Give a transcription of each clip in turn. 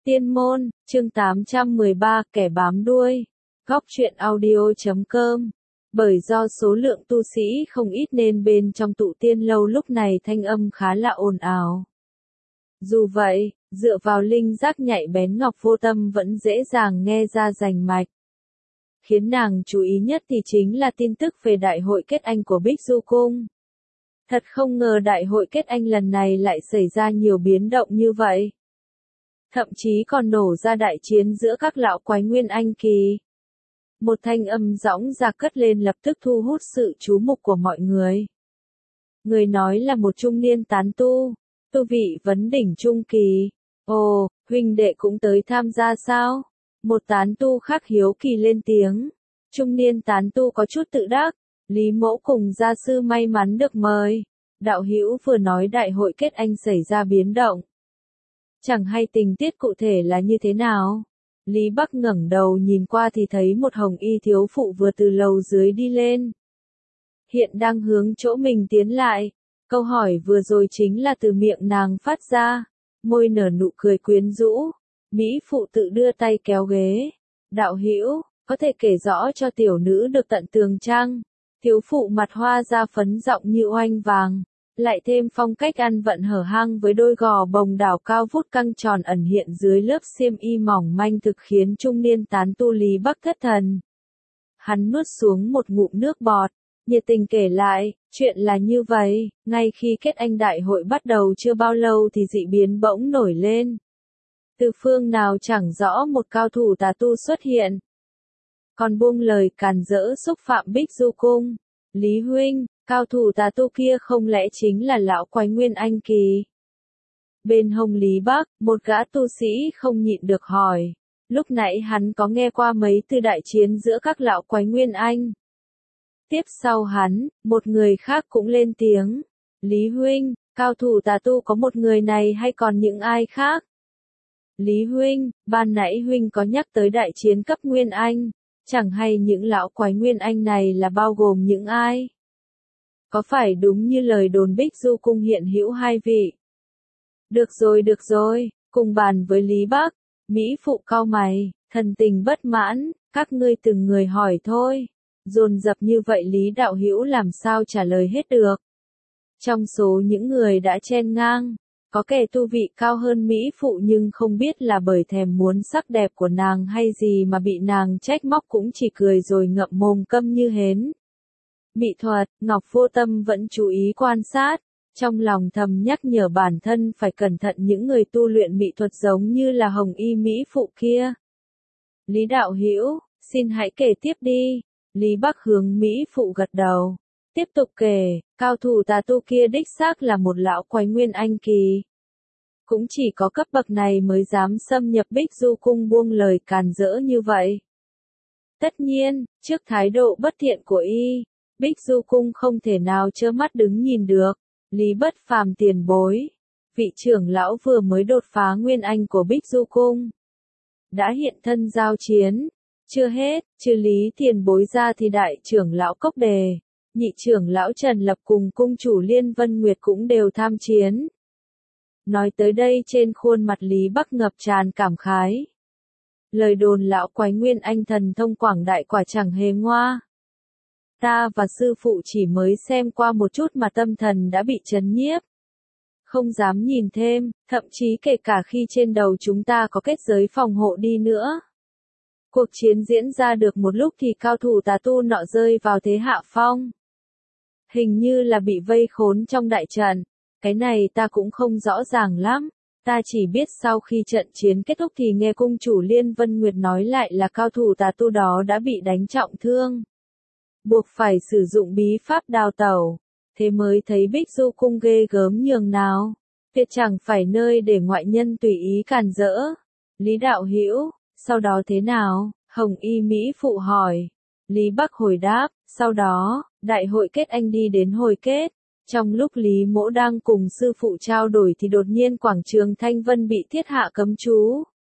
Tiên môn, chương 813, kẻ bám đuôi. Góc truyện audio.com. Bởi do số lượng tu sĩ không ít nên bên trong tụ tiên lâu lúc này thanh âm khá là ồn ào. Dù vậy, dựa vào linh giác nhạy bén Ngọc Vô Tâm vẫn dễ dàng nghe ra rành mạch. Khiến nàng chú ý nhất thì chính là tin tức về đại hội kết anh của Bích Du Cung. Thật không ngờ đại hội kết anh lần này lại xảy ra nhiều biến động như vậy. Thậm chí còn nổ ra đại chiến giữa các lão quái nguyên anh kỳ. Một thanh âm dõng dạc cất lên lập tức thu hút sự chú mục của mọi người. Người nói là một trung niên tán tu, tu vị vấn đỉnh trung kỳ. Ồ, huynh đệ cũng tới tham gia sao? Một tán tu khác hiếu kỳ lên tiếng. Trung niên tán tu có chút tự đắc. Lý Mẫu cùng gia sư may mắn được mời. Đạo hữu vừa nói đại hội kết anh xảy ra biến động. Chẳng hay tình tiết cụ thể là như thế nào. Lý Bắc ngẩng đầu nhìn qua thì thấy một hồng y thiếu phụ vừa từ lầu dưới đi lên. Hiện đang hướng chỗ mình tiến lại. Câu hỏi vừa rồi chính là từ miệng nàng phát ra. Môi nở nụ cười quyến rũ. Mỹ phụ tự đưa tay kéo ghế. Đạo hữu, có thể kể rõ cho tiểu nữ được tận tường chăng? Thiếu phụ mặt hoa da phấn giọng như oanh vàng. Lại thêm phong cách ăn vận hở hang với đôi gò bồng đảo cao vút căng tròn ẩn hiện dưới lớp xiêm y mỏng manh thực khiến trung niên tán tu Lý Bắc thất thần. Hắn nuốt xuống một ngụm nước bọt, nhiệt tình kể lại, chuyện là như vậy, ngay khi kết anh đại hội bắt đầu chưa bao lâu thì dị biến bỗng nổi lên. Từ phương nào chẳng rõ một cao thủ tà tu xuất hiện. Còn buông lời càn rỡ xúc phạm Bích Du Cung. Lý huynh, cao thủ tà tu kia không lẽ chính là lão quái nguyên anh kỳ? Bên hông Lý Bắc, một gã tu sĩ không nhịn được hỏi. Lúc nãy hắn có nghe qua mấy từ đại chiến giữa các lão quái nguyên anh. Tiếp sau hắn, một người khác cũng lên tiếng. Lý huynh, cao thủ tà tu có một người này hay còn những ai khác? Lý huynh, ban nãy huynh có nhắc tới đại chiến cấp nguyên anh. Chẳng hay những lão quái nguyên anh này là bao gồm những ai? Có phải đúng như lời đồn Bích Du Cung hiện hữu hai vị? Được rồi, cùng bàn với Lý Bắc. Mỹ phụ cau mày, thần tình bất mãn, các ngươi từng người hỏi thôi. Dồn dập như vậy Lý đạo hữu làm sao trả lời hết được? Trong số những người đã chen ngang, có kẻ tu vị cao hơn Mỹ phụ nhưng không biết là bởi thèm muốn sắc đẹp của nàng hay gì mà bị nàng trách móc cũng chỉ cười rồi ngậm mồm câm như hến. Mỹ thuật, Ngọc Vô Tâm vẫn chú ý quan sát, trong lòng thầm nhắc nhở bản thân phải cẩn thận những người tu luyện mỹ thuật giống như là hồng y Mỹ phụ kia. Lý đạo hữu, xin hãy kể tiếp đi. Lý Bắc hướng Mỹ phụ gật đầu. Tiếp tục kể, cao thủ tà tu kia đích xác là một lão quái nguyên anh kỳ. Cũng chỉ có cấp bậc này mới dám xâm nhập Bích Du Cung buông lời càn rỡ như vậy. Tất nhiên, trước thái độ bất thiện của y, Bích Du Cung không thể nào trơ mắt đứng nhìn được. Lý Bất Phàm tiền bối, vị trưởng lão vừa mới đột phá nguyên anh của Bích Du Cung, đã hiện thân giao chiến. Chưa hết, trừ Lý tiền bối ra thì đại trưởng lão Cốc Đề, nhị trưởng lão Trần Lập cùng cung chủ Liên Vân Nguyệt cũng đều tham chiến. Nói tới đây trên khuôn mặt Lý Bắc ngập tràn cảm khái. Lời đồn lão quái nguyên anh thần thông quảng đại quả chẳng hề ngoa. Ta và sư phụ chỉ mới xem qua một chút mà tâm thần đã bị chấn nhiếp. Không dám nhìn thêm, thậm chí kể cả khi trên đầu chúng ta có kết giới phòng hộ đi nữa. Cuộc chiến diễn ra được một lúc thì cao thủ tà tu nọ rơi vào thế hạ phong. Hình như là bị vây khốn trong đại trận. Cái này ta cũng không rõ ràng lắm. Ta chỉ biết sau khi trận chiến kết thúc thì nghe cung chủ Liên Vân Nguyệt nói lại là cao thủ tà tu đó đã bị đánh trọng thương. Buộc phải sử dụng bí pháp đào tẩu. Thế mới thấy Bích Du Cung ghê gớm nhường nào. Tuyệt chẳng phải nơi để ngoại nhân tùy ý càn rỡ. Lý đạo hữu, sau đó thế nào? Hồng y Mỹ phụ hỏi. Lý Bắc hồi đáp, sau đó, đại hội kết anh đi đến hồi kết. Trong lúc Lý Mỗ đang cùng sư phụ trao đổi thì đột nhiên quảng trường Thanh Vân bị thiết hạ cấm chú.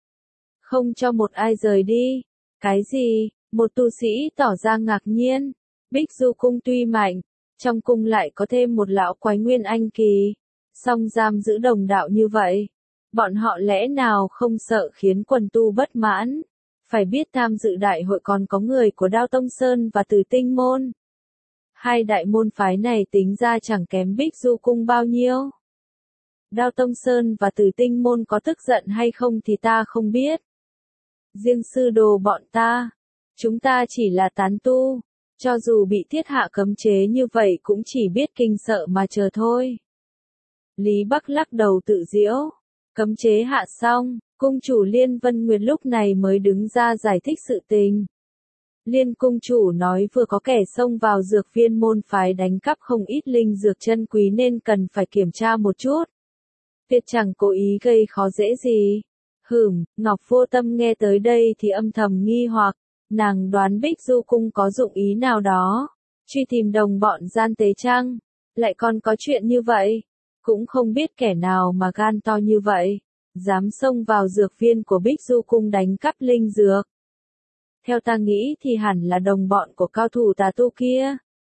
Không cho một ai rời đi. Cái gì? Một tu sĩ tỏ ra ngạc nhiên. Bích Du Cung tuy mạnh, trong cung lại có thêm một lão quái nguyên anh kỳ. Song giam giữ đồng đạo như vậy. Bọn họ lẽ nào không sợ khiến quần tu bất mãn? Phải biết tham dự đại hội còn có người của Đao Tông Sơn và Từ Tinh Môn. Hai đại môn phái này tính ra chẳng kém Bích Du Cung bao nhiêu. Đao Tông Sơn và Từ Tinh Môn có tức giận hay không thì ta không biết. Riêng sư đồ bọn ta, chúng ta chỉ là tán tu, cho dù bị thiết hạ cấm chế như vậy cũng chỉ biết kinh sợ mà chờ thôi. Lý Bắc lắc đầu tự giễu, cấm chế hạ xong, cung chủ Liên Vân Nguyệt lúc này mới đứng ra giải thích sự tình. Liên cung chủ nói vừa có kẻ xông vào dược viên môn phái đánh cắp không ít linh dược chân quý nên cần phải kiểm tra một chút. Tuyệt chẳng cố ý gây khó dễ gì. Ngọc Vô Tâm nghe tới đây thì âm thầm nghi hoặc, nàng đoán Bích Du Cung có dụng ý nào đó, truy tìm đồng bọn gian tế chăng, lại còn có chuyện như vậy, cũng không biết kẻ nào mà gan to như vậy, dám xông vào dược viên của Bích Du Cung đánh cắp linh dược. Theo ta nghĩ thì hẳn là đồng bọn của cao thủ tà tu kia.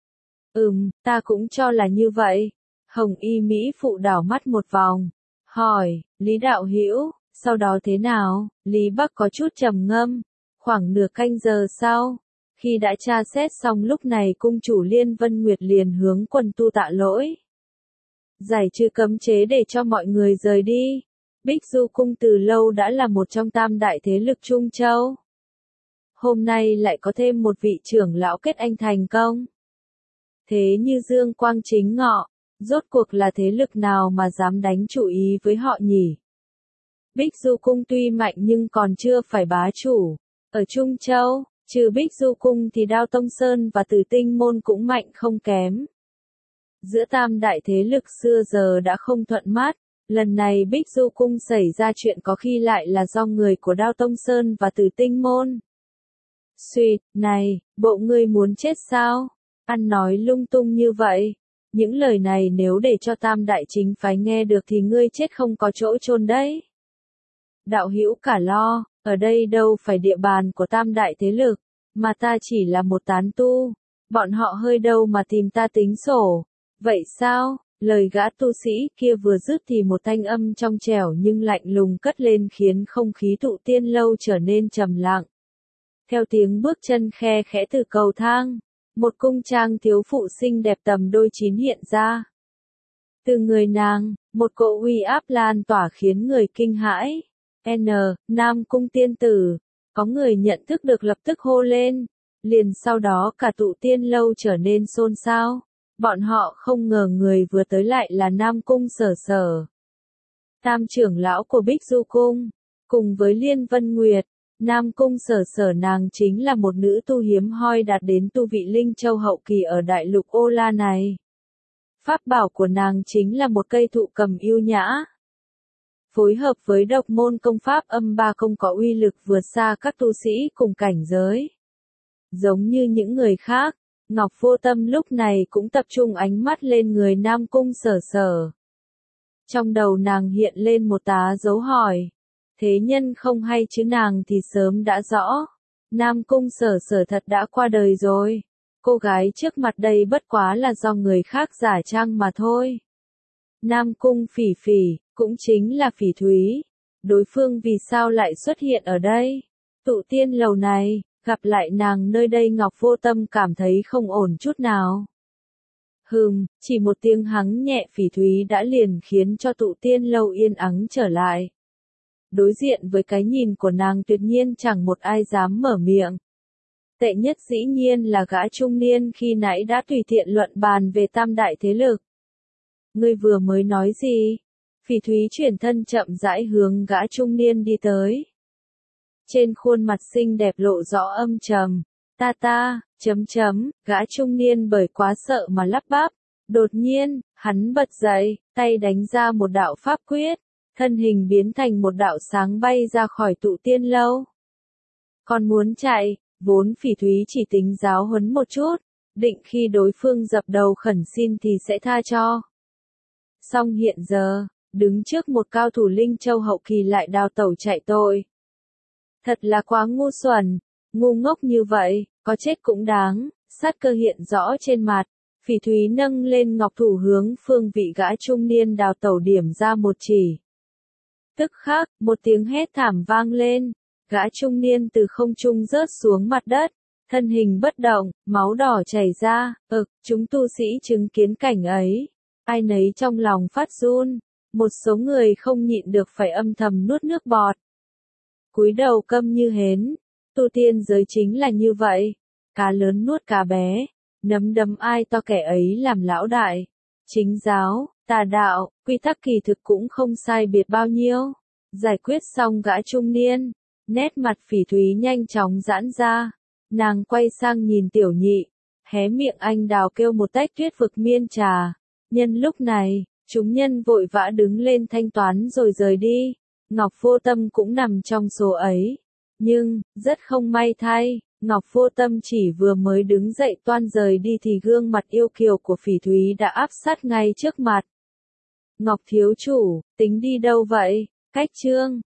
Ta cũng cho là như vậy. Hồng Y Mỹ phụ đảo mắt một vòng, hỏi, Lý đạo hữu, sau đó thế nào? Lý Bắc có chút trầm ngâm. Khoảng nửa canh giờ sau, khi đã tra xét xong lúc này cung chủ Liên Vân Nguyệt liền hướng quần tu tạ lỗi. Giải trừ cấm chế để cho mọi người rời đi. Bích Du Cung từ lâu đã là một trong tam đại thế lực Trung Châu. Hôm nay lại có thêm một vị trưởng lão kết anh thành công. Thế như Dương Quang Chính Ngọ, rốt cuộc là thế lực nào mà dám đánh chủ ý với họ nhỉ? Bích Du Cung tuy mạnh nhưng còn chưa phải bá chủ. Ở Trung Châu, trừ Bích Du Cung thì Đao Tông Sơn và Từ Tinh Môn cũng mạnh không kém. Giữa tam đại thế lực xưa giờ đã không thuận mắt, lần này Bích Du Cung xảy ra chuyện có khi lại là do người của Đao Tông Sơn và Từ Tinh Môn. Này, bộ ngươi muốn chết sao? Ăn nói lung tung như vậy. Những lời này nếu để cho tam đại chính phái nghe được thì ngươi chết không có chỗ chôn đấy. Đạo hữu cả lo, ở đây đâu phải địa bàn của tam đại thế lực, mà ta chỉ là một tán tu. Bọn họ hơi đâu mà tìm ta tính sổ. Vậy sao? Lời gã tu sĩ kia vừa dứt thì một thanh âm trong trẻo nhưng lạnh lùng cất lên khiến không khí Tụ Tiên Lâu trở nên trầm lặng. Theo tiếng bước chân khe khẽ từ cầu thang, một cung trang thiếu phụ xinh đẹp tầm đôi chín hiện ra. Từ người nàng, một cỗ uy áp lan tỏa khiến người kinh hãi. Nam Cung tiên tử, có người nhận thức được lập tức hô lên. Liền sau đó cả Tụ Tiên Lâu trở nên xôn xao. Bọn họ không ngờ người vừa tới lại là Nam Cung Sở Sở, tam trưởng lão của Bích Du Cung, cùng với Liên Vân Nguyệt. Nam Cung Sở Sở nàng chính là một nữ tu hiếm hoi đạt đến tu vị Linh Châu hậu kỳ ở đại lục Ô La này. Pháp bảo của nàng chính là một cây thụ cầm yêu nhã. Phối hợp với độc môn công pháp âm ba công có uy lực vượt xa các tu sĩ cùng cảnh giới. Giống như những người khác, Ngọc Vô Tâm lúc này cũng tập trung ánh mắt lên người Nam Cung Sở Sở. Trong đầu nàng hiện lên một tá dấu hỏi. Thế nhân không hay chứ nàng thì sớm đã rõ. Nam Cung Sở Sở thật đã qua đời rồi. Cô gái trước mặt đây bất quá là do người khác giả trang mà thôi. Nam Cung Phỉ Phỉ, cũng chính là Phỉ Thúy. Đối phương vì sao lại xuất hiện ở đây? Tụ Tiên Lầu này, gặp lại nàng nơi đây Ngọc Vô Tâm cảm thấy không ổn chút nào. Chỉ một tiếng hắng nhẹ Phỉ Thúy đã liền khiến cho Tụ Tiên Lâu yên ắng trở lại. Đối diện với cái nhìn của nàng tuyệt nhiên chẳng một ai dám mở miệng. Tệ nhất dĩ nhiên là gã trung niên khi nãy đã tùy tiện luận bàn về tam đại thế lực. Ngươi vừa mới nói gì? Phỉ Thúy chuyển thân chậm rãi hướng gã trung niên đi tới. Trên khuôn mặt xinh đẹp lộ rõ âm trầm. Gã trung niên bởi quá sợ mà lắp bắp. Đột nhiên, hắn bật dậy, tay đánh ra một đạo pháp quyết. Thân hình biến thành một đạo sáng bay ra khỏi Tụ Tiên Lâu. Còn muốn chạy, vốn Phỉ Thúy chỉ tính giáo huấn một chút, định khi đối phương dập đầu khẩn xin thì sẽ tha cho. Song hiện giờ, đứng trước một cao thủ Linh Châu hậu kỳ lại đào tẩu chạy tội. Thật là quá ngu xuẩn, ngu ngốc như vậy, có chết cũng đáng, sát cơ hiện rõ trên mặt. Phỉ Thúy nâng lên ngọc thủ hướng phương vị gã trung niên đào tẩu điểm ra một chỉ. Tức khắc, một tiếng hét thảm vang lên, gã trung niên từ không trung rớt xuống mặt đất, thân hình bất động, máu đỏ chảy ra, chúng tu sĩ chứng kiến cảnh ấy, ai nấy trong lòng phát run, một số người không nhịn được phải âm thầm nuốt nước bọt. Cúi đầu câm như hến, tu tiên giới chính là như vậy, cá lớn nuốt cá bé, nắm đấm ai to kẻ ấy làm lão đại. Chính giáo, tà đạo, quy tắc kỳ thực cũng không sai biệt bao nhiêu. Giải quyết xong gã trung niên, nét mặt Phỉ Thúy nhanh chóng giãn ra. Nàng quay sang nhìn Tiểu Nhị, hé miệng anh đào kêu một tách Tuyết Vực Miên trà. Nhân lúc này, chúng nhân vội vã đứng lên thanh toán rồi rời đi. Ngọc Vô Tâm cũng nằm trong số ấy. Nhưng, rất không may thay, Ngọc Vô Tâm chỉ vừa mới đứng dậy toan rời đi thì gương mặt yêu kiều của Phỉ Thúy đã áp sát ngay trước mặt. Ngọc thiếu chủ, tính đi đâu vậy? Cách chương